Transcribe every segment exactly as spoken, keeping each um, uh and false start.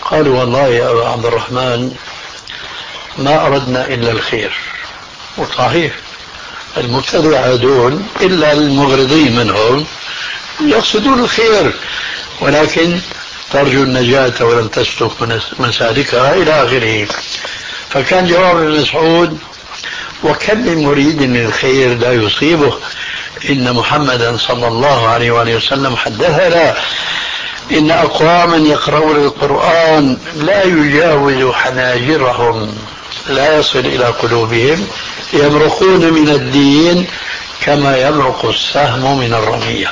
قالوا والله يا أبا عبد الرحمن ما أردنا إلا الخير. وصحيح المبتدعة دول إلا المغرضين منهم يقصدون الخير، ولكن ترجو النجاة ولم تسلك مسالكها إلى آخره. فكان جواب ابن مسعود: وكم من مريد للخير لا يصيبه، إن محمدا صلى الله عليه وآله وسلم حدثنا إن أقواما يقرؤون القرآن لا يجاوز حناجرهم لا يصل إلى قلوبهم يمرقون من الدين كما يمرق السهم من الرمية.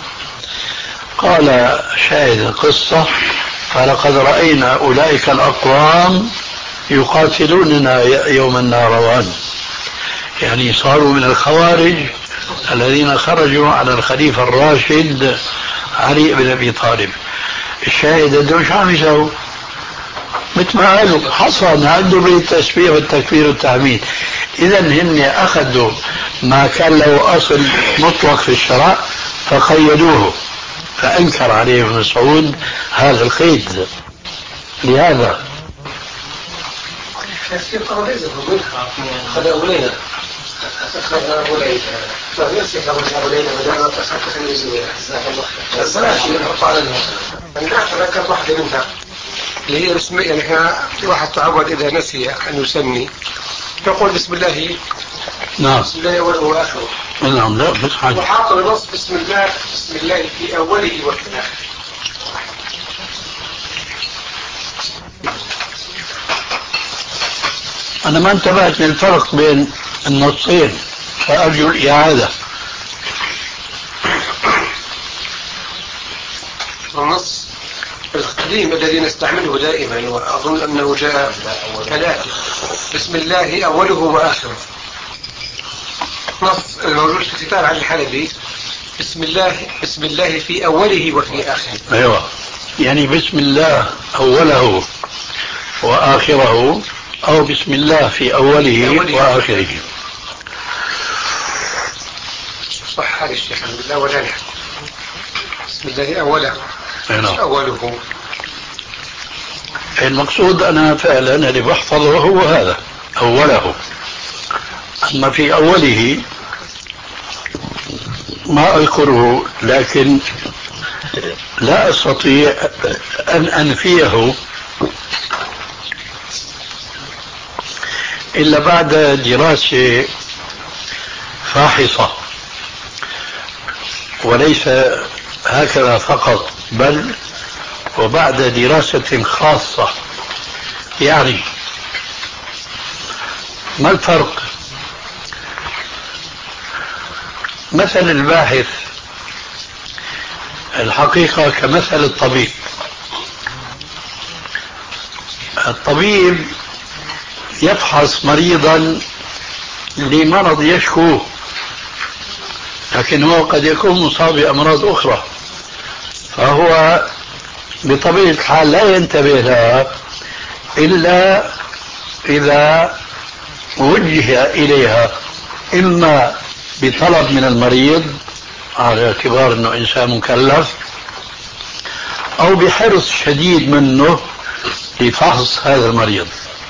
قال شاهد القصة: فلقد رأينا أولئك الأقوام يقاتلوننا يوم النهروان، يعني صاروا من الخوارج الذين خرجوا على الخليفة الراشد علي بن أبي طالب. الشاهد أنه شو عم يسووا؟ مثل ما قالوا حصن عنده بالتسبيح والتكبير والتحميد. إذا هن أخذوا ما كان له أصل مطلق في الشرع فقيدوه، فأنكر عليه ابن مسعود هذا القيد. لهذا ذكرت واحدة منها اللي هي بسم يعني احنا واحد تعود إذا نسي أن يسمي يقول بسم الله. نعم. بسم الله أوله وآخره. نعم. لا بس حاجة. وحاط النص بسم الله بسم الله في أوله وفي آخره. أنا ما انتبهت للفرق بين النصين فأرجو الإعادة. النص القديم الذي نستعمله دائما وأظن أنه جاء ثلاثة: بسم الله أوله وآخره. نص الموجود في كتاب علي الحلبي: بسم الله بسم الله في أوله وفي آخره. أيوة، يعني بسم الله أوله وآخره، أو بسم الله في أوله, أوله وآخره. صح هذا الشيخ الحمد لله ولا لا. بسم الله أوله أوله. المقصود أنا فعلا اللي بحفظه هو هذا أوله، أما في أوله ما أذكره، لكن لا أستطيع أن أنفيه إلا بعد دراسة فاحصة، وليس هكذا فقط بل وبعد دراسة خاصة. يعني ما الفرق؟ مثل الباحث الحقيقة كمثل الطبيب. الطبيب يفحص مريضا لمرض يشكوه، لكن هو قد يكون مصاب بأمراض أخرى، فهو بطبيعة الحال لا ينتبه لها إلا إذا وجه إليها، إما بطلب من المريض على اعتبار أنه إنسان مكلف، أو بحرص شديد منه لفحص هذا المريض.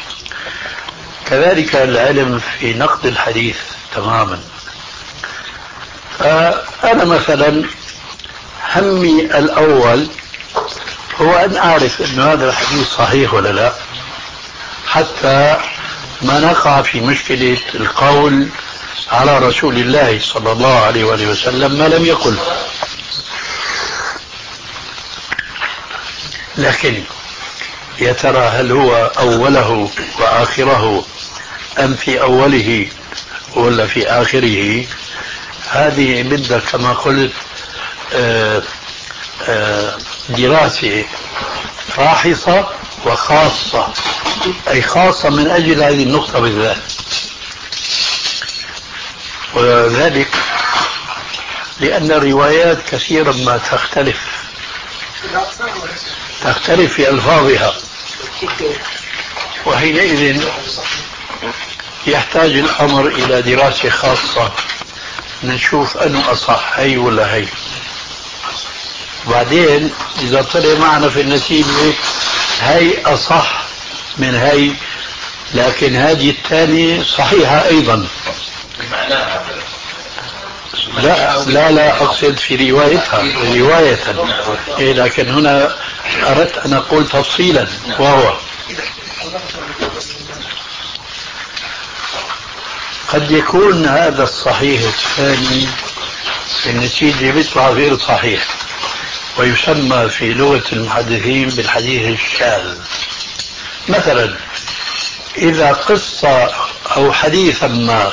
كذلك العلم في نقد الحديث تماما. فأنا مثلا همي الأول هو أن أعرف أن هذا الحديث صحيح ولا لا، حتى ما نقع في مشكلة القول على رسول الله صلى الله عليه وآله وسلم ما لم يقل. لكن يا ترى هل هو أوله وآخره أم في أوله ولا في آخره؟ هذه بدها كما قلت آآ آآ دراسة فاحصة وخاصة، أي خاصة من أجل هذه النقطة بالذات. وذلك لأن الروايات كثيرا ما تختلف تختلف في ألفاظها، وحينئذ يحتاج الأمر إلى دراسة خاصة نشوف أنه أصح هي ولا هي. بعدين إذا طلع معنا في النتيجة هي أصح من هي، لكن هذه الثانية صحيحة أيضا. لا لا لا أقصد في روايتها رواية، إيه، لكن هنا أردت أن أقول تفصيلا، وهو قد يكون هذا الصحيح الثاني النتيجة بيطلع غير صحيح، ويسمى في لغة المحدثين بالحديث الشاذ. مثلا إذا قصة أو حديثا ما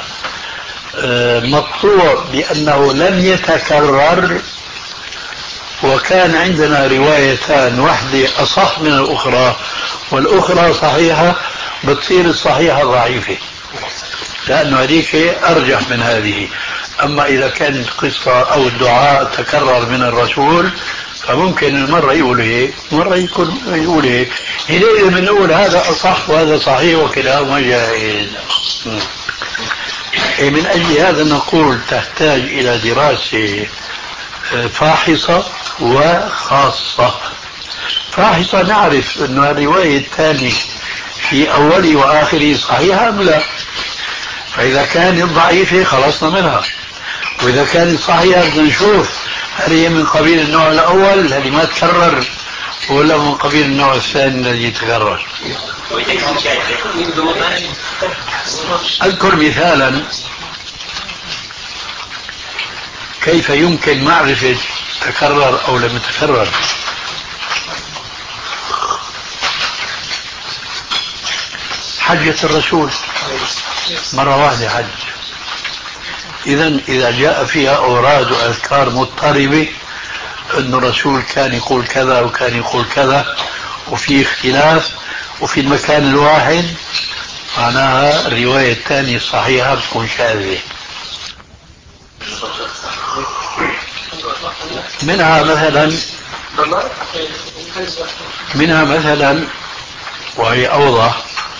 مقطوع بأنه لم يتكرر، وكان عندنا روايتان، واحدة أصح من الأخرى والأخرى صحيحة، بتصير الصحيحة ضعيفة لأنه هذيك أرجح من هذه. أما إذا كانت قصة أو الدعاء تكرر من الرسول فممكن المرة يقول هيك مرة يكون يقول هيك، إذا بنقول هذا أصح وهذا صحيح وكلاهما جائز. من أجل هذا نقول تحتاج إلى دراسة فاحصة وخاصة. فاحصة نعرف أن الرواية الثانية في أوله وآخره صحيحة أم لا، فإذا كانت ضعيفة خلصنا منها، وإذا كانت صحيحة بدنا نشوف هل هي من قبيل النوع الأول الذي ما تكرر ولا من قبيل النوع الثاني الذي يتكرر. أذكر مثالا كيف يمكن معرفة تكرر أو لم يتكرر. حجة الرسول مرة واحدة حج، إذن إذا جاء فيها أوراد وأذكار مضطربة أن الرسول كان يقول كذا وكان يقول كذا وفي اختلاف وفي المكان الواحد، معناها الرواية الثانية الصحيحة بتكون شاذة. منها مثلا منها مثلا وهي أوضح،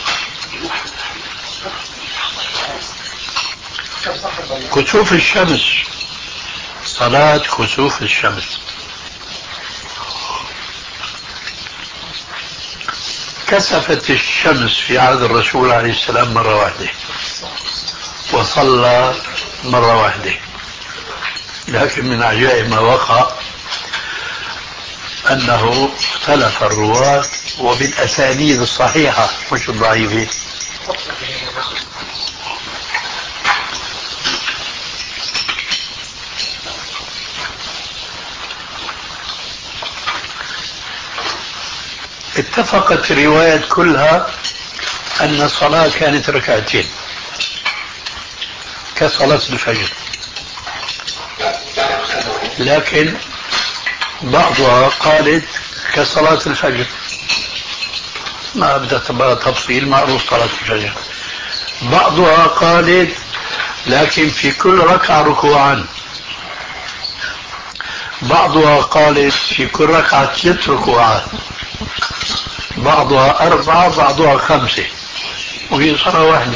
كسوف الشمس، صلاة كسوف الشمس. كسفت الشمس في عهد الرسول عليه السلام مرة واحدة وصلى مرة واحدة، لكن من عجائب ما وقع أنه اختلف الرواة وبالأسانيد الصحيحة مش الضعيفة. اتفقت الروايات كلها أن الصلاة كانت ركعتين كصلاة الفجر، لكن بعضها قالت كصلاة الفجر، ما بدها تبقى تفصيل، معروف صلاة الفجر. بعضها قالت لكن في كل ركعة ركوعان، بعضها قالت في كل ركعة ثلاث ركوعات، بعضها أربعة بعضها خمسة، وهي صلاة واحدة.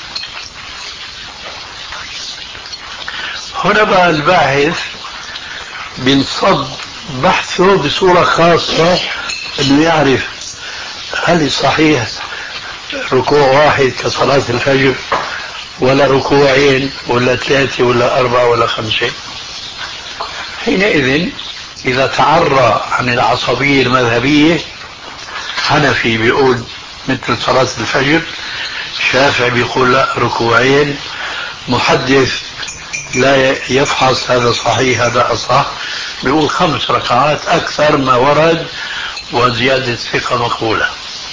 هنا بقى الباحث بنصب بحثه بصورة خاصة انه يعرف هل صحيح ركوع واحد كصلاة الفجر ولا ركوعين ولا ثلاثة ولا أربعة ولا خمسة. حينئذ إذا تعرى عن العصبية المذهبية، حنفي بيقول مثل صلاة الفجر، شافعي بيقول لا ركوعين، محدث لا يفحص هذا صحيح هذا أصح بيقول خمس ركعات أكثر ما ورد وزيادة ثقة مقبولة.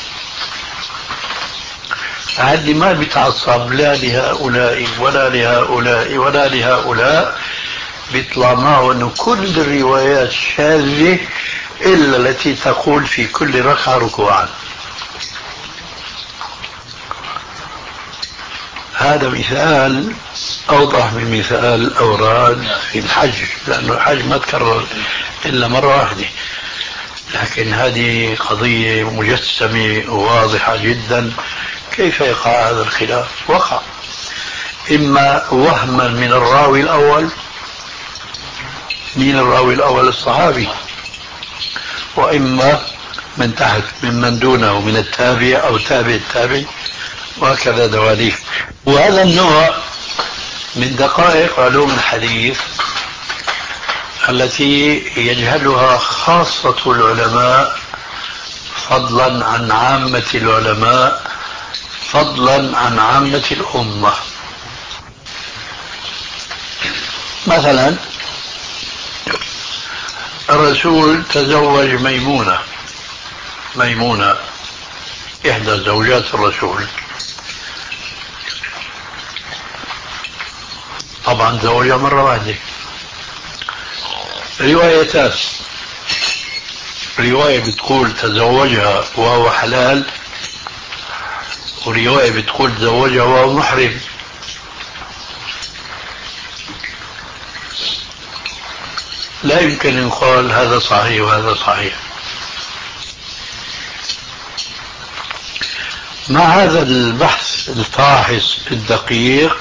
هذه ما بيتعصب لا لهؤلاء ولا لهؤلاء ولا لهؤلاء، بيطلع معه أنه كل الروايات شاذة إلا التي تقول في كل ركعة ركوعا. هذا مثال أوضح من مثال الأوراد في الحج، لأنه الحج ما تكرر إلا مرة واحدة، لكن هذه قضية مجسمة وواضحة جدا. كيف يقع هذا الخلاف؟ وقع إما وهما من الراوي الأول، من الراوي الأول الصحابي، وإما من تحت ممن دونه من التابع أو تابع التابع، وهكذا دواليك. وهذا النوع من دقائق علوم الحديث التي يجهلها خاصة العلماء فضلا عن عامة العلماء فضلا عن عامة الأمة. مثلا الرسول تزوج ميمونة ميمونة إحدى زوجات الرسول، طبعا زوجها مرة واحدة. روايتان، رواية بتقول تزوجها وهو حلال، ورواية بتقول تزوجها وهو محرم. لا يمكن أن يقال هذا صحيح وهذا صحيح. مع هذا البحث الفاحص الدقيق،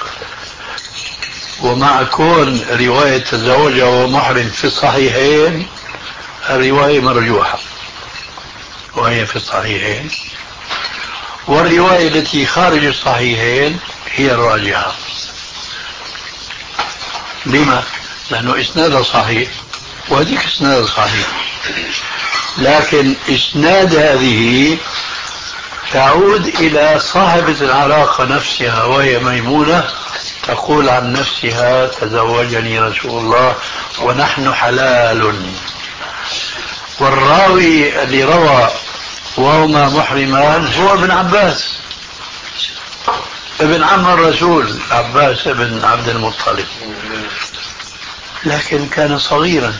ومع كون رواية تزوجها وهو محرم في الصحيحين، الرواية مرجوحة وهي في الصحيحين، والرواية التي خارج الصحيحين هي الراجحة. لما؟ لأنه إسنادها صحيح وهذيك إسنادها صحيح، لكن إسناد هذه تعود إلى صاحبة العلاقة نفسها وهي ميمونة، تقول عن نفسها تزوجني رسول الله ونحن حلال. والراوي اللي روى وهما محرمان هو ابن عباس ابن عم الرسول عباس ابن عبد المطلب، لكن كان صغيرا،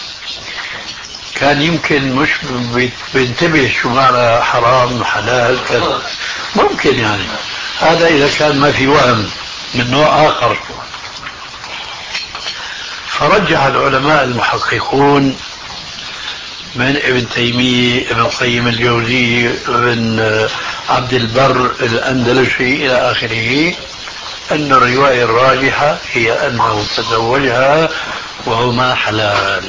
كان يمكن مش بينتبه شو معنى حرام حلال كذا، ممكن يعني هذا إذا كان ما في وهم من نوع آخر. فرجح العلماء المحققون من ابن تيمية ابن القيم الجوزي ابن عبد البر الأندلسي إلى آخره أن الرواية الراجحة هي أنه تزوجها وهما حلال.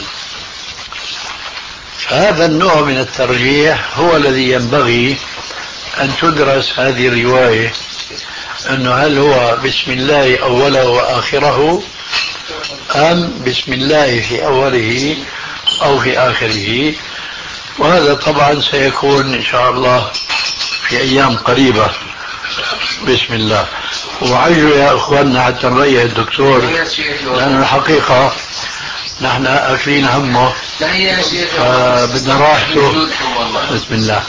هذا النوع من الترجيح هو الذي ينبغي أن تدرس هذه الرواية، أنه هل هو بسم الله أوله وآخره أم بسم الله في أوله أو في آخره. وهذا طبعا سيكون إن شاء الله في أيام قريبة بسم الله. وعجوا يا أخواننا حتى نريح الدكتور، لأن الحقيقة نحن أكلين همه بدنا راحته. بسم الله.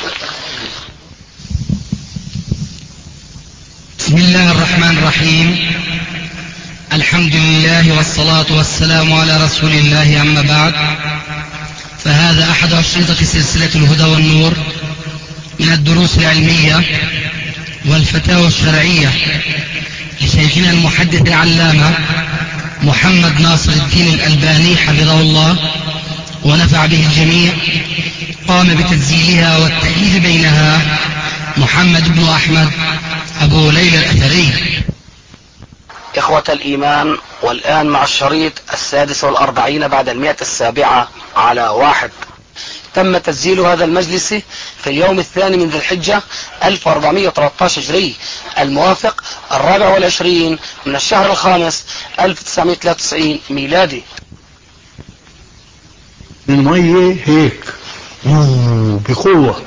بسم الله الرحمن الرحيم. الحمد لله والصلاة والسلام على رسول الله، أما بعد، فهذا أحد أشرطة سلسلة الهدى والنور من الدروس العلمية والفتاوى الشرعية لشيخنا المحدث العلامة محمد ناصر الدين الألباني حفظه الله ونفع به الجميع. قام بتسجيلها والتأليف بينها محمد بن أحمد أبو ليلى الأثري. إخوة الإيمان، والآن مع الشريط السادس والأربعين بعد المئة السابعة على واحد. تم تسجيل هذا المجلس في اليوم الثاني من ذي الحجة ألف وأربعمئة وثلاثة عشر هجري، الموافق الرابع والعشرين من الشهر الخامس ألف وتسعمئة وثلاثة وتسعين ميلادي. المية هيك بقوة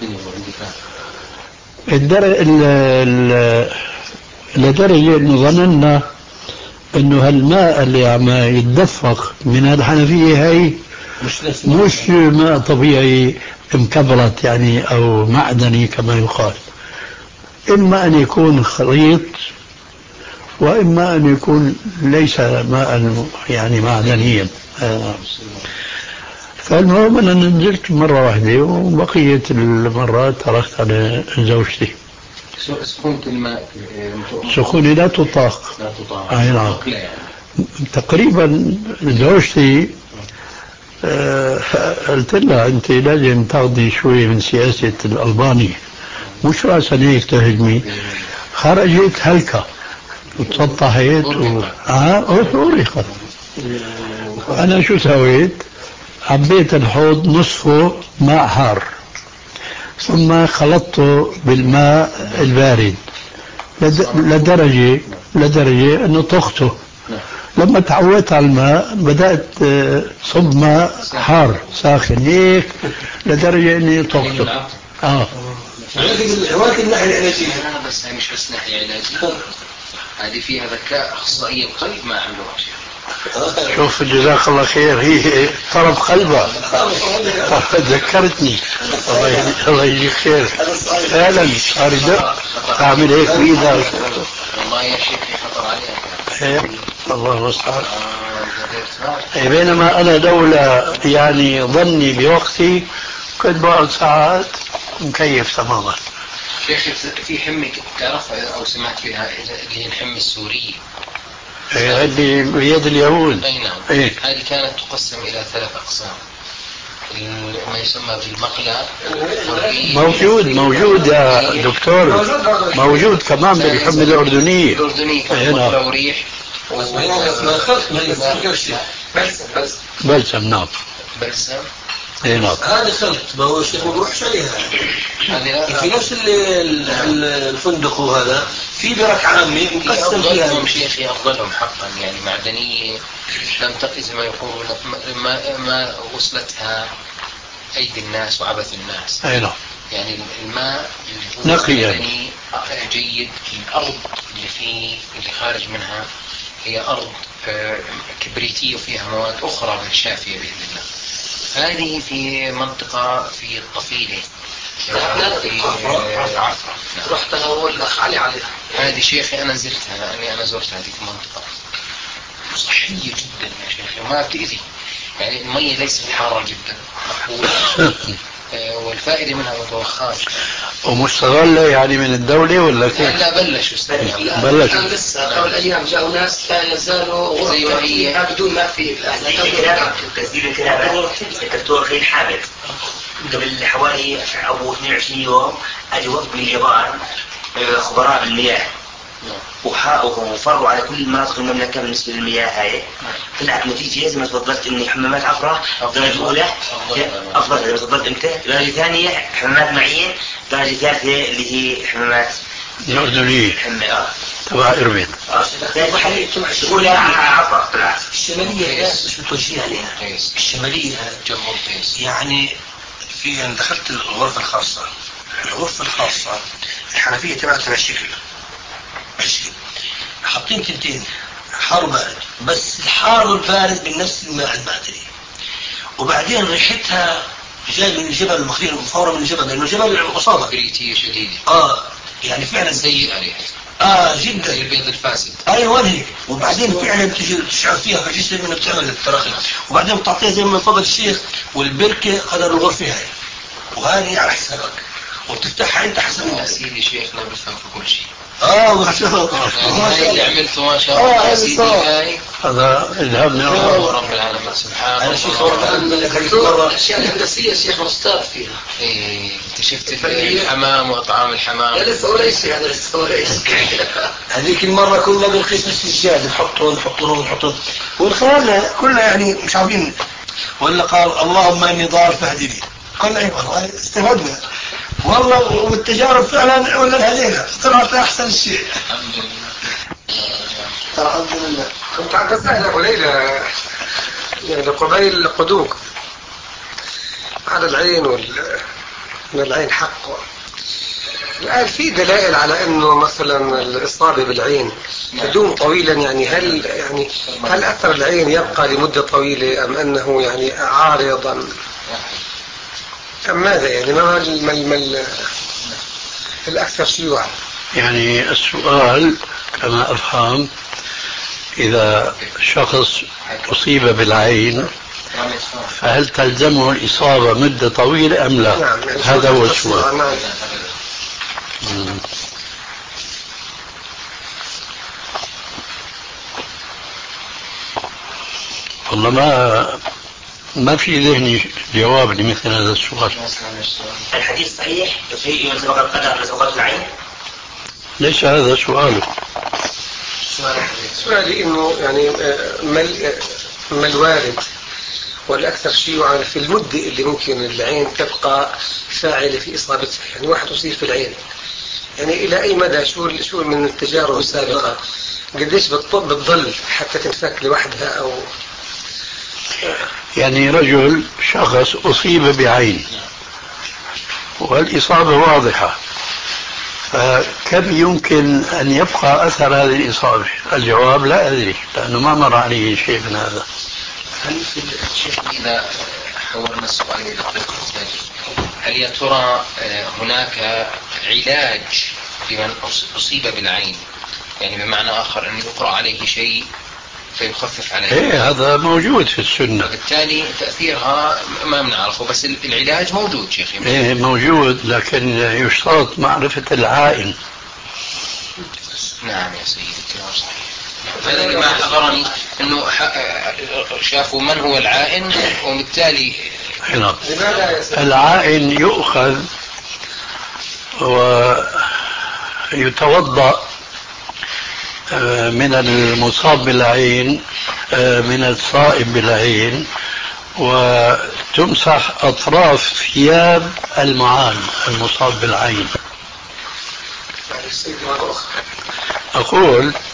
لدرجة انه ظننا انه هالماء اللي عم يتدفق من الحنفية هي مش ماء طبيعي مكبرت يعني او معدني كما يقال، اما ان يكون خليط واما ان يكون ليس ماء يعني معدنيا. فالمهم أنا نزلت مرة واحدة وبقية المرات تركت على زوجتي. سخونة الماء سخونة لا تطاق. لا تطاق. أي نعم. تقريبا زوجتي آه قلت لها أنت لازم تاخذي شوي من سياسة الألباني، مش رأسا هيك تهجمي. خرجت هلكة وتسطحت و... آه أريقت. أنا شو سويت؟ عبيت الحوض نصفه ماء حار ثم خلطته بالماء البارد لدرجة لدرجة أنه طخته. لما تعودت على الماء بدأت صب ماء حار ساخن هيك لدرجة أني طخته. آه. هذه الناحية العلاجية. بس هي مش بس ناحية علاجية، هذه فيها ذكاء أخصائي القلب ما عملوها شيء. شوف جزاك الله خير، هي طرف قلبها ذكرتني. الله الله يجزيك خير. فعلا صار يدق تعمل هيك بإيدك. والله يا شيخ خطر عليها. الله المستعان. بينما أنا لولا يعني ظني بوقتي كنت بقعد ساعات مكيف تماما. شيخ في حمة تعرفها أو سمعت فيها اللي هي الحمة السورية. اللي بيد اليهود. أي نعم. إيه؟ هذه كانت تقسم إلى ثلاث أقسام. ما يسمى بالمقلى موجود موجود يا دكتور، موجود كمان بالحمة الأردنية. الأردنية كمان مقلى وريح. بلسم بلسم بلسم نعم. بلسم. اي نعم. هذا خلط ما هو الشيخ ما بروحش عليها. في نفس الفندق وهذا في برك عامي مقسم فيها. شيخي أفضلهم حقا يعني معدنية لم تقز ما يقولون ما ما وصلتها أيدي الناس وعبث الناس. اي نعم. يعني الماء نقي يعني جيد. الأرض اللي فيه اللي خارج منها هي أرض كبريتية وفيها مواد أخرى من شافية بإذن الله. هذه في منطقة في الطفيلة في عفرة. رحت أنا والأخ علي عليها. هذه شيخي أنا زرتها لأني أنا زرت هذه المنطقة صحية جدا يا شيخي وما بتأذي يعني المية ليست حارة جدا مقبولة والفائدة منها متوخاش. ومستغلة يعني من الدولة ولا كيف؟ لا بلشوا بلشوا كان لسه قبل أيام جاءوا ناس لا يزالوا زي ما هي بدون ما في تسجيل الكلام الدكتور خليل حامد قبل حوالي أو اثنين وعشرين يوم أجي وفد من اليابان خبراء بالمياه وفروا على كل مناطق المملكة بالنسبة للمياه هاي. طلعت نتيجة زي ما تفضلت إني حمامات عفرة درجة أولى أفضل زي ما تفضلت أنت، درجة ثانية حمامات معين، درجة ثالثة اللي هي حمامات الأردنية حمام تبع إربين. أولى عفرة طلعت. الشمالية مش متوجهة عليها. الشمالية يعني في أن دخلت الغرفة الخاصة الغرفة الخاصة الحنفية تبعتها الشكل الشكل حاطين تنتين حار بارد بس الحار والبارد بنفس الماء المعدني وبعدين ريحتها جاي من الجبل المخير مفورة من الجبل لأنه جبل عصابة بريتية شديدة آه يعني فعلا سيئة ريحتها آه جدا البيض الفاسد. أيوة هيك وبعدين فعلا تجي تشعر فيها في جسم منه بتعمل التراخي وبعدين بتعطيها زي ما فضل الشيخ والبركة قدر الغرفة هاي وهذه على حسابك وبتفتحها انت حسب الناس. سيدي شيخنا بفهم في كل شيء. اه ما شاء الله ما شاء الله عملته ما شاء الله يا سيدي هاي هذا الهام من الله رب العالمين سبحان الله. شيخ مرة الاشياء الهندسية شيخ مستاذ فيها. ايه انت شفت الحمام واطعام الحمام. لا لسه ولا شيء هذا لسه ولا شيء. هذيك المرة كنا بنقيس السجاد نحطه نحطه نحطه والخيال كلنا يعني مش عارفين ولا قال اللهم اني ضار فاهدني قلنا ايه والله استفدنا والله والتجارب فعلا ولا هدينا طلعت احسن شيء. الحمد لله. الحمد لله. كنت عم بسأل أبو ليلى يعني قبيل القدوق على العين وال من العين حق. الآن في دلائل على أنه مثلا الإصابة بالعين تدوم طويلا يعني هل يعني هل أثر العين يبقى لمدة طويلة أم أنه يعني عارضا أم ماذا يعني ما المل الأكثر شيوعا؟ يعني السؤال كما أفهم إذا شخص أصيب بالعين فهل تلزمه الإصابة مدة طويلة أم لا؟ نعم يعني هذا هو السؤال. نعم. والله ما ما في ذهني جواب لمثل هذا السؤال. الحديث صحيح شيء يسبق القدر لسبقات العين. ليس هذا سؤاله. سؤالي إنه يعني ما ما الوارد والأكثر شيوعا في المدة اللي ممكن العين تبقى الفاعل في إصابته؟ يعني واحد أصيب في العين، يعني إلى أي مدى، شو شو من التجارب السابقة قديش بتضل حتى تنفك لوحدها؟ أو يعني رجل شخص أصيب بعين والإصابة واضحة، فكم يمكن أن يبقى أثر هذه الإصابة؟ الجواب لا أدري، لأنه ما مر عليه شيء من هذا. هل في الشيخ إذا حولنا السؤال إلى طريقة هل يا ترى هناك علاج لمن أصيب بالعين؟ يعني بمعنى آخر أن يقرأ عليه شيء فيخفف عليه؟ إيه هذا موجود في السنة. بالتالي تأثيرها ما بنعرفه، بس العلاج موجود شيخي. إيه موجود، لكن يشترط معرفة العائن. نعم يا سيدي الكلام صحيح. هذا اللي ما حضرني انه شافوا من هو العائن، وبالتالي هنا العائن يؤخذ ويتوضأ من المصاب بالعين، من الصائب بالعين، وتمسح أطراف ثياب المعان المصاب بالعين. أقول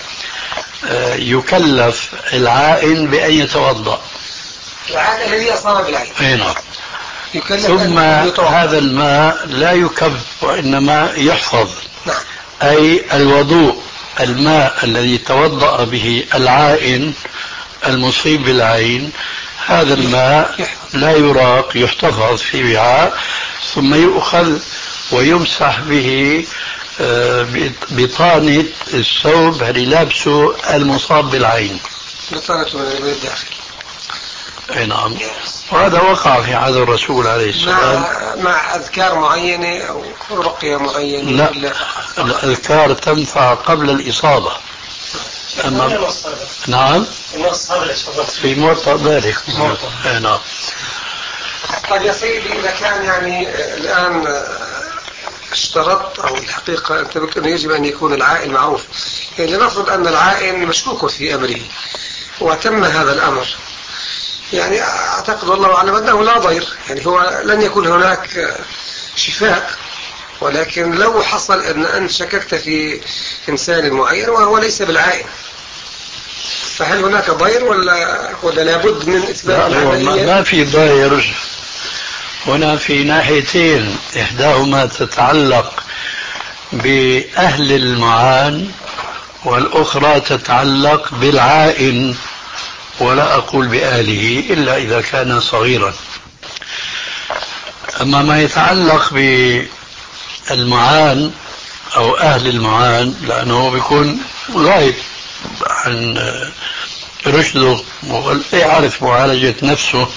يكلف العائن بأن يتوضأ، العائن الذي أصاب بالعين. هنا ثم هذا الماء لا يكب وإنما يحفظ. نعم. أي الوضوء، الماء الذي توضأ به العائن المصيب بالعين، هذا الماء لا يراق، يحتفظ في وعاء، ثم يؤخذ ويمسح به بطانة الثوب اللي لابسه المصاب بالعين. بطانة من الداخل. اي نعم. وهذا وقع في عهد الرسول عليه السلام. مع, مع أذكار معينة أو رقية معينة؟ لا، الأذكار تنفع قبل الإصابة. أما نعم في موطأ ذلك. نعم. طيب يا سيدي، إذا كان يعني الآن اشترط، أو الحقيقة أنت بك أنه يجب أن يكون العائن معروف، يعني لنفرض أن العائن مشكوك في أمره وتم هذا الأمر، يعني أعتقد والله أعلم أنه لا ضير، يعني هو لن يكون هناك شفاء، ولكن لو حصل أن أنت شككت في إنسان معين وهو ليس بالعائن، فهل هناك ضير ولا ولا لابد من إثبات العملية؟ ما في ضير هنا في ناحيتين، إحداهما تتعلق بأهل المعان والأخرى تتعلق بالعائن، ولا أقول بأهله إلا إذا كان صغيرا. أما ما يتعلق بالمعان أو أهل المعان، لأنه بيكون غايب عن رشده ولا يعرف معالجة نفسه،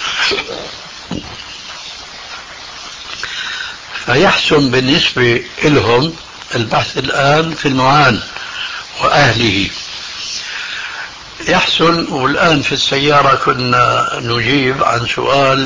فيحسن بالنسبة لهم البحث الآن في المعان وأهله يحسن. والآن في السيارة كنا نجيب عن سؤال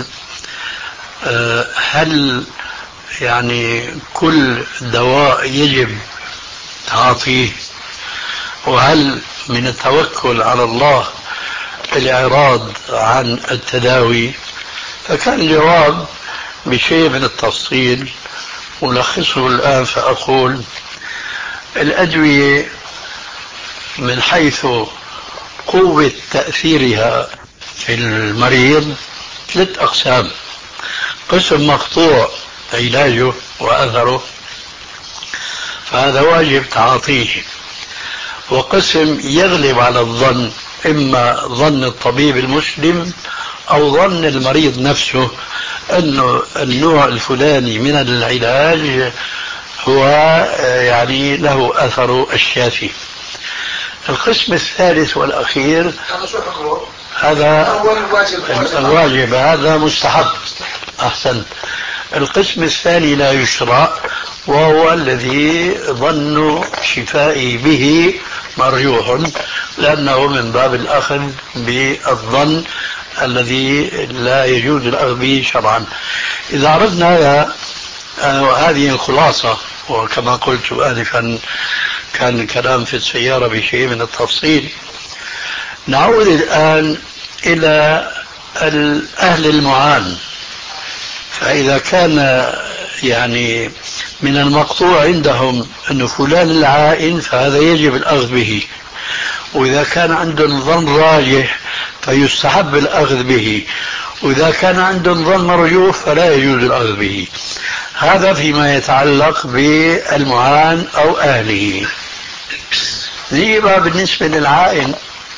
هل يعني كل دواء يجب تعاطيه، وهل من التوكل على الله الإعراض عن التداوي؟ فكان الجواب بشيء من التفصيل ألخصه الآن فأقول الأدوية من حيث قوة تأثيرها في المريض ثلاث أقسام: قسم مقطوع علاجه وأثره، فهذا واجب تعاطيه، وقسم يغلب على الظن، إما ظن الطبيب المسلم أو ظن المريض نفسه أنه النوع الفلاني من العلاج هو يعني له أثر الشافي. القسم الثالث والأخير هذا الواجب، هذا مستحب. أحسن. القسم الثاني لا يشرع، وهو الذي ظن شفائي به مرجوح، لأنه من باب الأخذ بالظن الذي لا يجوز الأخذ به شرعا. إذا عرفنا هذا، وهذه الخلاصة، وكما قلت آنفا كان الكلام في السيارة بشيء من التفصيل، نعود الآن إلى أهل المعان. فإذا كان يعني من المقطوع عندهم أن فلان العائن فهذا يجب الأخذ به، وإذا كان عندهم ظن راجح فيستحب الأخذ به، وإذا كان عندهم ظن مرجوح فلا يجوز الأخذ به. هذا فيما يتعلق بالمعان أو أهله. نيجي بقى بالنسبة للعائن.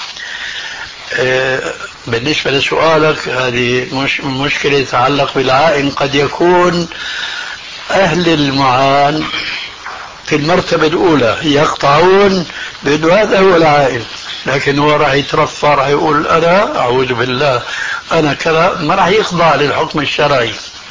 بالنسبة لسؤالك، هذه مش مشكلة تتعلق بالعائن. قد يكون أهل المعان في المرتبة الأولى يقطعون بأنه هذا هو العائن، لكن هو راح يترفع، راح يقول أنا أعوذ بالله أنا كذا، ما راح يخضع للحكم الشرعي.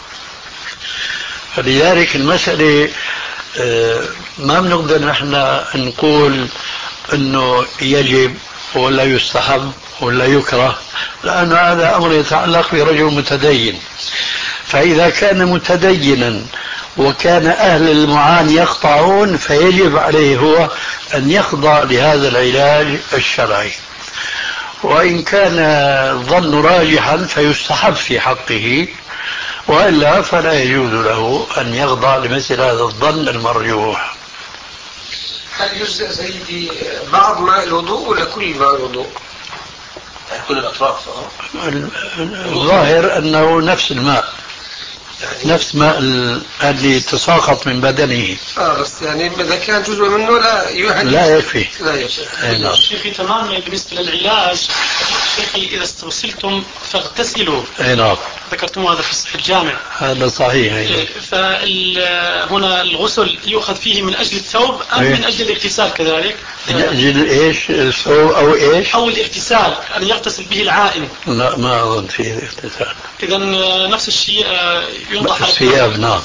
فلذلك المسألة ما بنقدر نحن نقول أنه يجب ولا يستحب ولا يكره، لأن هذا أمر يتعلق برجل متدين. فإذا كان متدينا وكان أهل المعان يقطعون فيجب عليه هو أن يخضع لهذا العلاج الشرعي، وإن كان الظن راجحا فيستحب في حقه، وإلا فلا يجوز له أن يخضع لمثل هذا الظن المرجوح. هل يجزئ سيدي بعض ماء الوضوء ولا كل ماء الوضوء؟ كل الأطراف. الظاهر أنه نفس الماء، يعني نفس ماء الذي تساقط من بدنه. اه بس يعني إذا كان جزء منه لا يهدي لا يكفي. لا يكفي. نعم. شيخي تمام. بالنسبة للعلاج شيخي إذا استغسلتم فاغتسلوا. اي نعم. ذكرتم هذا في صحيح الجامع. هذا صحيح. فهنا الغسل يؤخذ فيه من أجل الثوب أم من أجل الاغتسال كذلك؟ من أجل إيش؟ الثوب أو إيش؟ أو الاغتسال أن يغتسل به العائن. لا ما أظن فيه الاغتسال. إذا نفس الشيء ينضح الثياب. نعم.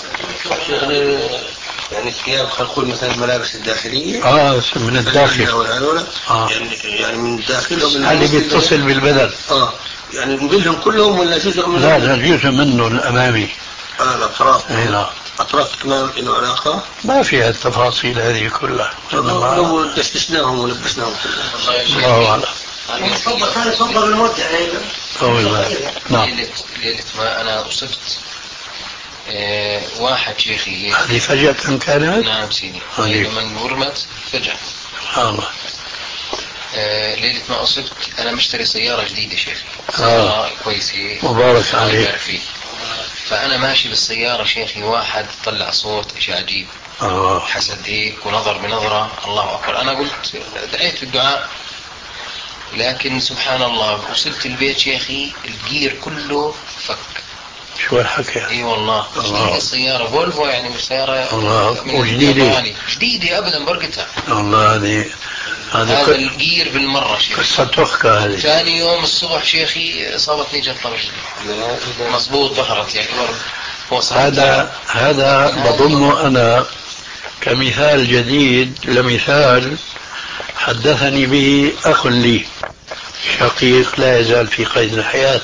يعني الثياب خلقوا مثلا الملابس الداخلية. اه من الداخل. آه. يعني يعني من الداخل ومن اللي بيتصل بالبدن. اه يعني نقولهم كلهم ولا جزء منهم؟ لا لا جزء منه الأمامي. اه الأطراف. اي نعم. أطراف كمان له علاقة؟ ما فيها التفاصيل هذه كلها. لو دشدشناهم ولبسناهم كلهم. الله أعلم. هذا تفضل المرجع. نعم. ليلة ما أنا أصبت إيه واحد شيخي. هذه فجأة كانت؟ نعم سيدي. لما ورمت فجأة. سبحان الله. إيه ليلة ما أصبت أنا مشتري سيارة جديدة شيخي. سيارة كويسة. مبارك عليك. فأنا ماشي بالسيارة شيخي واحد طلع صوت إشي عجيب. آه. حسد هيك ونظر بنظرة الله أكبر. أنا قلت دعيت في الدعاء، لكن سبحان الله وصلت البيت شيخي الجير كله فك. شو الحكي؟ اي والله. الله. السيارة فولفو يعني مش سيارة وجديدة جديدة ابدا برقتها. الله. هذه هذا كل... الجير بالمرة شيخي. قصة تحكى هذه. ثاني يوم الصبح شيخي اصابتني جلطة مضبوط ظهرت يعني هذا هذا بضم انا كمثال جديد لمثال حدثني به اخ لي شقيق لا يزال في قيد الحياة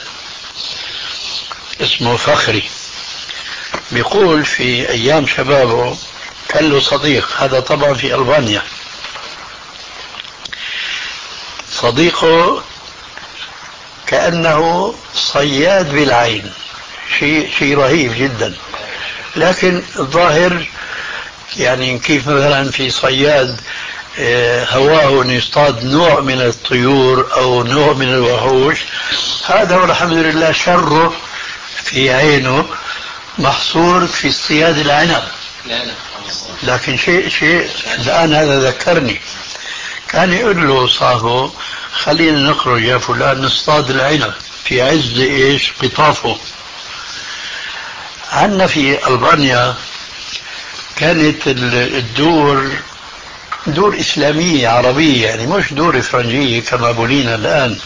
اسمه فخري. بيقول في ايام شبابه كان له صديق، هذا طبعا في ألبانيا، صديقه كأنه صياد بالعين، شيء شيء رهيب جدا، لكن الظاهر يعني كيف مثلا في صياد هواه أن يصطاد نوع من الطيور أو نوع من الوحوش، هذا والحمد لله شره في عينه محصور في اصطياد العنب. لكن شيء شيء الآن هذا ذكرني، كان يقول له صاحبه خلينا نخرج يا فلان نصطاد العنب في عز ايش قطافه. عندنا في ألبانيا كانت الدور دور إسلامية عربية، يعني مش دور فرنجية كما بولينا الآن.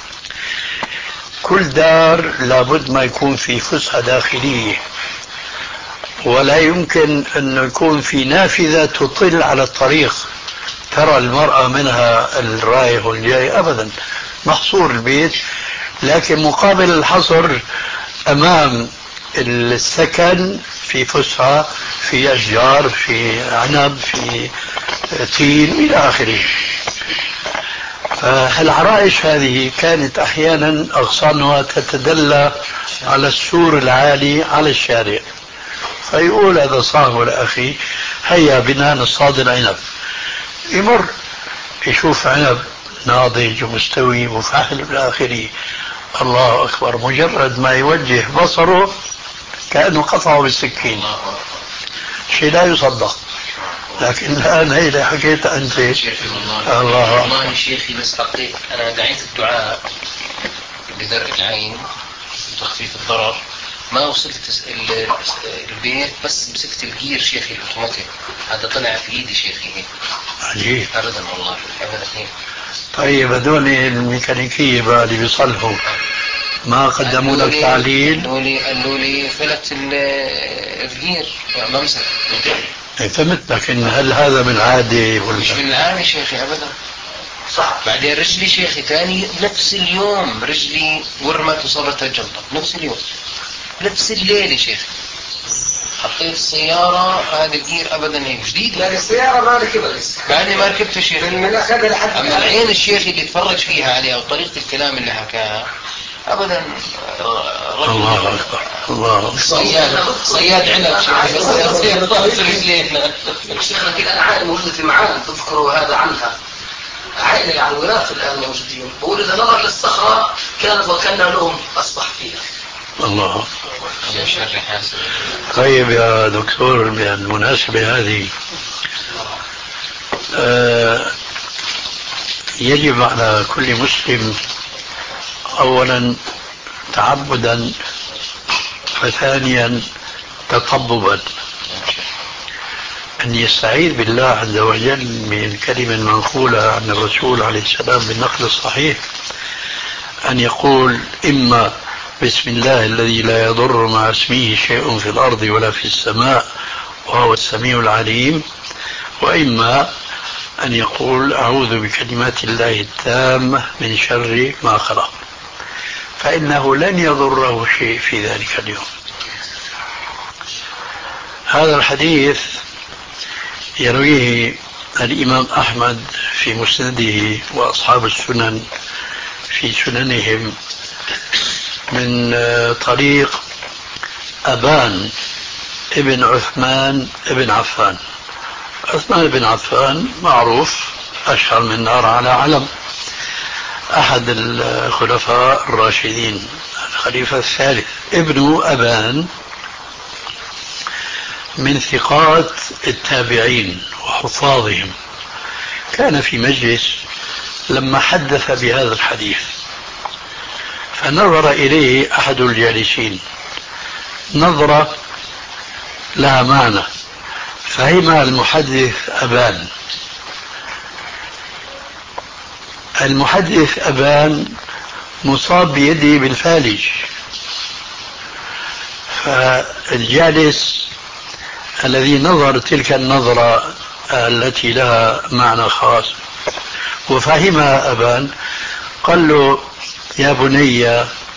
كل دار لابد ما يكون في فسحة داخلية، ولا يمكن أن يكون في نافذة تطل على الطريق ترى المرأة منها الرايح والجاي، أبدا محصور البيت. لكن مقابل الحصر أمام السكن في فسحة، في أشجار، في عنب، في تين إلى آخره. فالعرائش هذه كانت أحيانا أغصانها تتدلى على السور العالي على الشارع، فيقول هذا صاحبه لأخي هيا بنا نصطاد العنب، يمر يشوف عنب ناضج ومستوي وفاحل إلى آخره، الله أكبر، مجرد ما يوجه بصره كأنه قطعه بالسكين، شيء لا يصدق. لكن الآن هي اللي حكيت أنت. الله والله شيخي، بس حقيقة أنا دعيت الدعاء بدرء العين وتخفيف الضرر، ما وصلت البيت بس مسكت الجير شيخي الأوتوماتيك، هذا طلع في إيدي شيخي هيك. عجيب. أبدا والله أبدا هيك. طيب هذول الميكانيكية بقى اللي بيصلحوا ما قدموا لك تعليل؟ قالوا لي قالوا لي فلت الجير ما مسك. فهمت، لكن هل هذا من عادة ولا؟ مش من العادة شيخي أبدا. صح. بعدين رجلي شيخي ثاني نفس اليوم رجلي ورمت وصابتها الجلطة نفس اليوم نفس الليلة شيخي. حطيت السيارة هذا الجير أبدا هيك جديد. لا السيارة ما ركبها لسه. بعدني ما ركبت الشيخ. من أخذها لحد. أما العين الشيخ اللي تفرج فيها عليها وطريقة الكلام اللي حكاها أبدا. الله أكبر. الله. صياد صياد عنب شيخ. صياد ضابط رجلين. الشيخ لكن أنا عائلة موجودة في معان تذكروا هذا عنها. عائلة يعني ولاة الآن موجودين. بقول إذا نظر للصخرة كانت وكان لهم أصبح فيها. الله. طيب يا دكتور، بالمناسبة هذه آه يجب على كل مسلم أولا تعبدا وثانيا تطببا أن يستعيذ بالله عز وجل من كلمة منقولة عن الرسول عليه السلام بالنقل الصحيح، أن يقول إما بسم الله الذي لا يضر مع اسمه شيء في الأرض ولا في السماء وهو السميع العليم، وإما أن يقول أعوذ بكلمات الله التامة من شر ما خلق، فإنه لن يضره شيء في ذلك اليوم. هذا الحديث يرويه الإمام أحمد في مسنده وأصحاب السنن في سننهم من طريق أبان ابن عثمان ابن عفان. عثمان بن عفان معروف أشهر من نار على علم، أحد الخلفاء الراشدين، الخليفة الثالث، ابن أبان من ثقات التابعين وحفاظهم. كان في مجلس لما حدث بهذا الحديث فنظر إليه أحد الجالسين نظرة لها معنى، فهم المحدث أبان. المحدث أبان مصاب بيده بالفالج، فالجالس الذي نظر تلك النظرة التي لها معنى خاص وفهمها أبان قال له يا بني،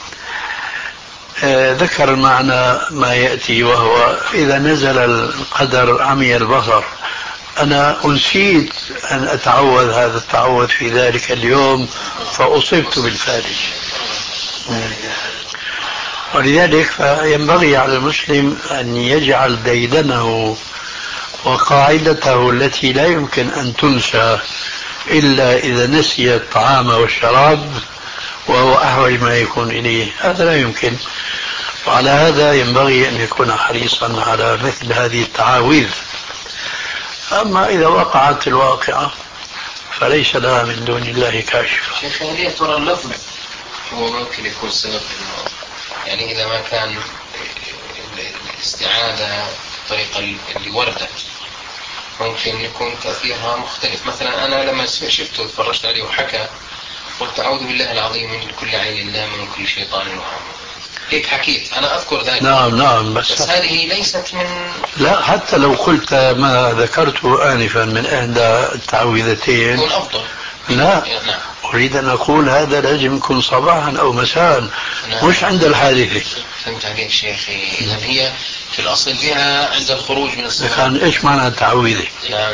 آه ذكر المعنى ما يأتي، وهو إذا نزل القدر عمي البصر. أنا أنسيت أن أتعوذ هذا التعوذ في ذلك اليوم فأصبت بالفالج. ولذلك فينبغي على المسلم أن يجعل ديدنه وقاعدته التي لا يمكن أن تنسى إلا إذا نسي الطعام والشراب، وهو أحوج ما يكون إليه، هذا لا يمكن. وعلى هذا ينبغي أن يكون حريصا على مثل هذه التعاويذ. أما إذا وقعت الواقعة فليس لها من دون الله كاشف. شيخ هل ترى اللفظ هو ممكن يكون سبب، يعني إذا ما كان الاستعاذة الطريقة اللي وردت ممكن يكون تأثيرها مختلف؟ مثلا أنا لما شفته وتفرجت عليه وحكى قلت أعوذ بالله العظيم من كل عين لام من كل شيطان وهم، هيك حكيت أنا أذكر ذلك. نعم نعم، بس, بس هذه ليست من، لا حتى لو قلت ما ذكرته آنفا من إحدى التعويذتين يكون أفضل. لا نعم. أريد أن أقول هذا لازم يكون صباحا أو مساء. نعم. مش عند الحادثة. فهمت عليك شيخي. إذا هي في الأصل بها عند الخروج من الصلاة. كان إيش معنى التعويذة؟ نعم.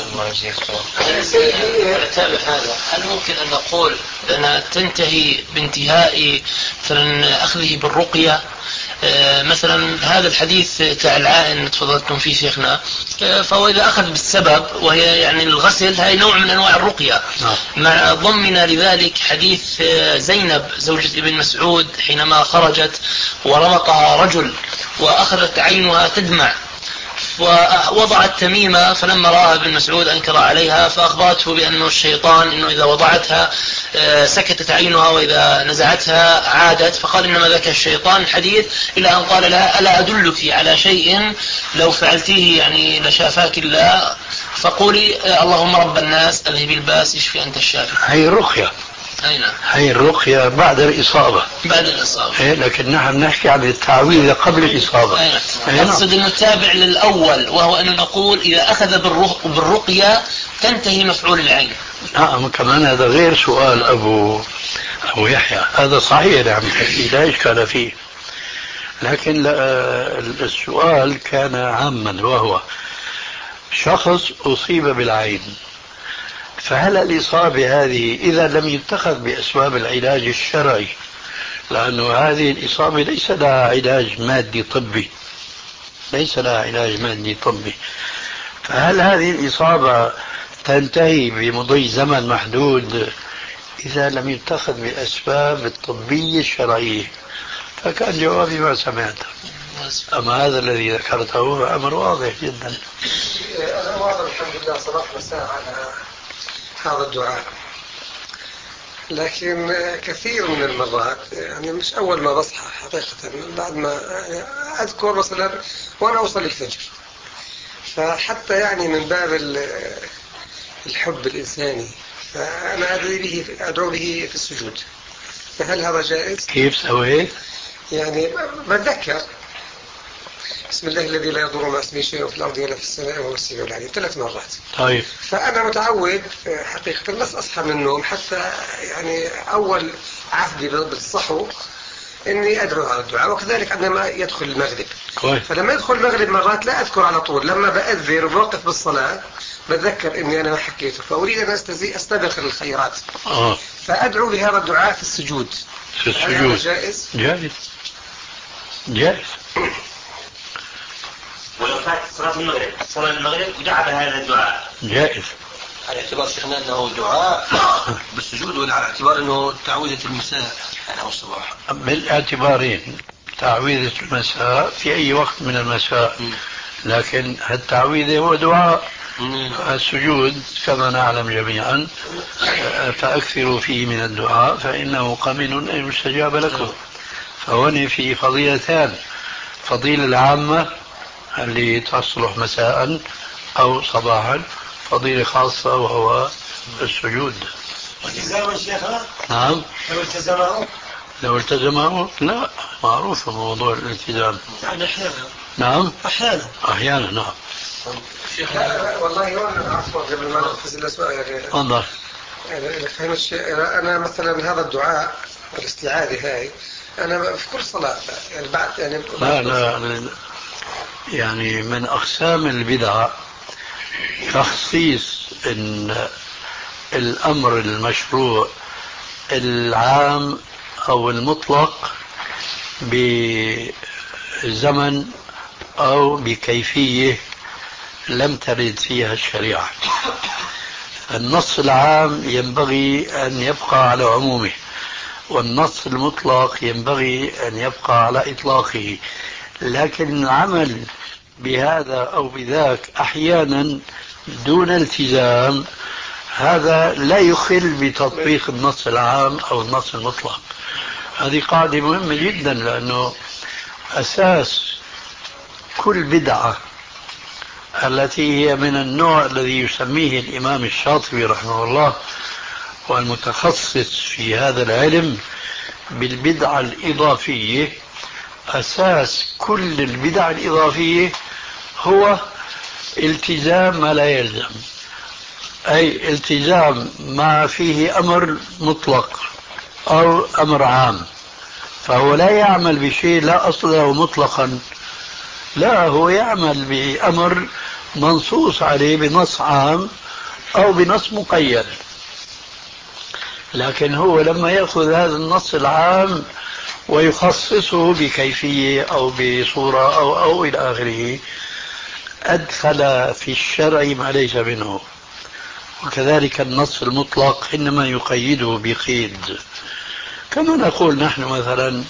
أتابع هذا. هل ممكن أن نقول أنها تنتهي بانتهاء مثلا أخذه بالرقية مثلا هذا الحديث تاع العائن تفضلتم فيه شيخنا، فهو إذا أخذ بالسبب وهي يعني الغسل، هاي نوع من أنواع الرقية، مع ضمن لذلك حديث زينب زوجة ابن مسعود حينما خرجت ورمقها رجل وأخذت عينها تدمع ووضعت تميمة، فلما رأى ابن مسعود أنكر عليها فأخبرته بأنه الشيطان إنه إذا وضعتها سكتت عينها وإذا نزعتها عادت، فقال إنما ذاك الشيطان الحديث، إلى أن قال لها ألا أدلك على شيء لو فعلتيه يعني لشافاك الله، فقولي اللهم رب الناس أذهب الباس اشفي أنت الشافي. هي الرقية، هي الرقية بعد الإصابة. بعد الإصابة. إيه، لكن نحن نحكي عن التعويذ قبل الإصابة. أيه. أقصد أن التابع للأول، وهو أن نقول إذا أخذ بالرقية تنتهي مفعول العين. نعم، كمان هذا غير سؤال أبو أبو يحيى، هذا صحيح نعم لا إشكال فيه، لكن السؤال كان عاما، وهو شخص أصيب بالعين، فهل الإصابة هذه إذا لم يتخذ بأسباب العلاج الشرعي، لأنه هذه الإصابة ليس لها علاج مادي طبي، ليس لها علاج مادي طبي، فهل هذه الإصابة تنتهي بمضي زمن محدود إذا لم يتخذ بأسباب الطبية الشرعية؟ فكان جوابي ما سمعت، أما هذا الذي ذكرته أمر واضح جدا. أنا واضح الحمد لله صباح مساء على هذا الدعاء، لكن كثير من المرات يعني مش أول ما بصحى حقيقة، بعد ما يعني أذكر مثلا وأنا أصلي الفجر، فحتى يعني من باب الحب الإنساني فأنا أدعو به أدعو به في السجود، فهل هذا جائز؟ كيف سويت؟ يعني بتذكر بسم الله الذي لا يضر مع اسمه شيء في الأرض ولا في السماء وهو السميع العليم ثلاث مرات. طيب. فأنا متعود حقيقة بس أصحى من النوم حتى يعني أول عهدي بالصحو إني أدعو هذا الدعاء، وكذلك عندما يدخل المغرب. كويس. فلما يدخل المغرب مرات لا أذكر على طول، لما بأذن وبوقف بالصلاة بتذكر إني أنا ما حكيته، فأريد أن أستزي أستبخر الخيرات. آه. فأدعو بهذا الدعاء في السجود. في السجود. جائز؟ جائز. جائز. ولو فات صلاة المغرب صلاة المغرب ودعا بهذا الدعاء جائز. على اعتبار شيخنا أنه دعاء بالسجود، ولا على اعتبار أنه تعويذة المساء أو الصباح؟ بالاعتبارين، تعويذة المساء في أي وقت من المساء، لكن التعويذة هو دعاء. السجود كما نعلم جميعا فأكثروا فيه من الدعاء فإنه قمن أن يستجاب لكم. فهنا في فضيلتان، فضيلة العامة اللي تصلح مساء أو صباحا، فضيلة خاصة وهو السجود. والتزام شيخنا؟ نعم. لو التزمه؟ لو التزمه؟ لا، معروف موضوع الالتزام. يعني أحيانا. نعم. أحيانا. أحيانا نعم. شيخنا والله وانا عفوا قبل ما ننفذ الاسماء يعني تفضل. يعني فهم الشيء، انا مثلا هذا الدعاء الاستعاذة هاي انا في كل صلاة يعني بعد يعني لا لا يعني من اقسام البدع تخصيص ان الامر المشروع العام او المطلق بزمن او بكيفية لم ترد فيها الشريعة. النص العام ينبغي أن يبقى على عمومه، والنص المطلق ينبغي أن يبقى على إطلاقه، لكن العمل بهذا أو بذاك أحيانا دون التزام هذا لا يخل بتطبيق النص العام أو النص المطلق. هذه قاعدة مهمة جدا، لأنه أساس كل بدعة التي هي من النوع الذي يسميه الإمام الشاطبي رحمه الله والمتخصص في هذا العلم بالبدعة الإضافية، أساس كل البدع الإضافية هو التزام ما لا يلزم، أي التزام ما فيه أمر مطلق أو أمر عام، فهو لا يعمل بشيء لا أصل له مطلقا، لا، هو يعمل بأمر منصوص عليه بنص عام أو بنص مقيد. لكن هو لما يأخذ هذا النص العام ويخصصه بكيفية أو بصورة أو أو إلى آخره، أدخل في الشرع ما ليس منه. وكذلك النص المطلق إنما يقيده بقيد، كما نقول نحن مثلا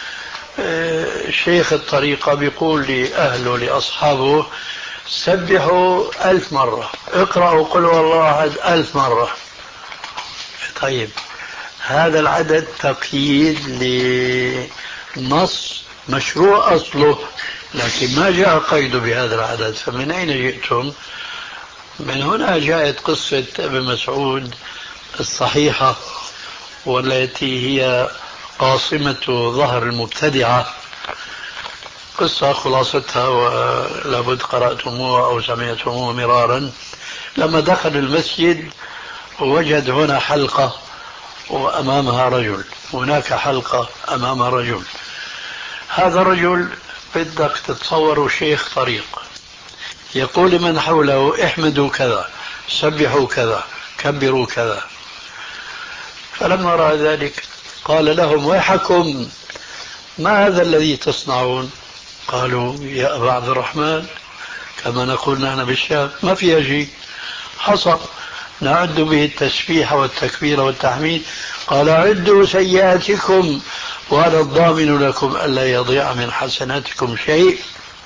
شيخ الطريقة بيقول لأهله لأصحابه سبحوا ألف مرة، اقرأوا قل هو الله أحد ألف مرة. طيب هذا العدد تقييد لنص مشروع أصله، لكن ما جاء قيد بهذا العدد، فمن أين جئتم؟ من هنا جاءت قصة ابن مسعود الصحيحة، والتي هي قاصمة ظهر المبتدعة. قصة خلاصتها ولابد قرأتموها أو سمعتموها مرارا. لما دخل المسجد وجد هنا حلقة وأمامها رجل، هناك حلقة أمامها رجل. هذا الرجل بدك تتصوروا شيخ طريق يقول لمن حوله احمدوا كذا، سبحوا كذا، كبروا كذا. فلما رأى ذلك قال لهم ويحكم، ما هذا الذي تصنعون؟ قالوا يا أبا عبد الرحمن، كما نقول نحن بالشام، ما فيها شيء، حصى نعد به التسبيح والتكبير والتحميد. قال عدوا سيئاتكم وأنا الضامن لكم ألا يضيع من حسناتكم شيء.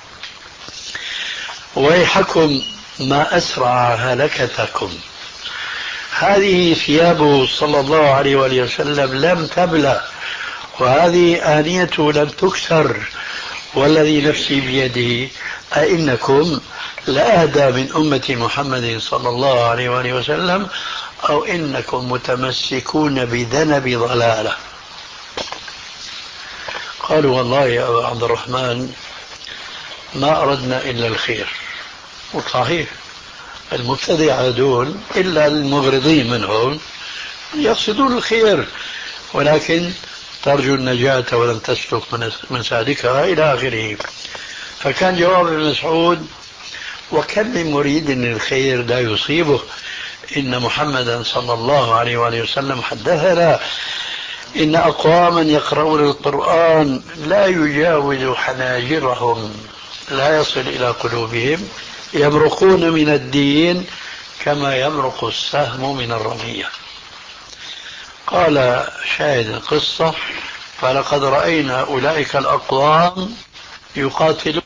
ويحكم ما أسرع هلكتكم. هذه ثيابه صلى الله عليه وآله وسلم لم تبلى، وهذه آنيته لم تكسر، والذي نفسي بيده أئنكم لأهدى من أمة محمد صلى الله عليه وآله وسلم أو إنكم متمسكون بذنب ضلالة. قالوا والله يا أبا عبد الرحمن ما أردنا إلا الخير. وصحيح المبتدعة دول إلا المغرضين منهم يقصدون الخير، ولكن ترجو النجاة ولم تسلك مسالكها إلى آخره. فكان جواب ابن مسعود وكم من مريد للخير لا يصيبه، إن محمدا صلى الله عليه وآله وسلم حدثنا إن أقواما يقرؤون القرآن لا يجاوز حناجرهم لا يصل إلى قلوبهم، يمرقون من الدين كما يمرق السهم من الرمية. قال شاهد القصة فلقد رأينا أولئك الأقوام يقاتلون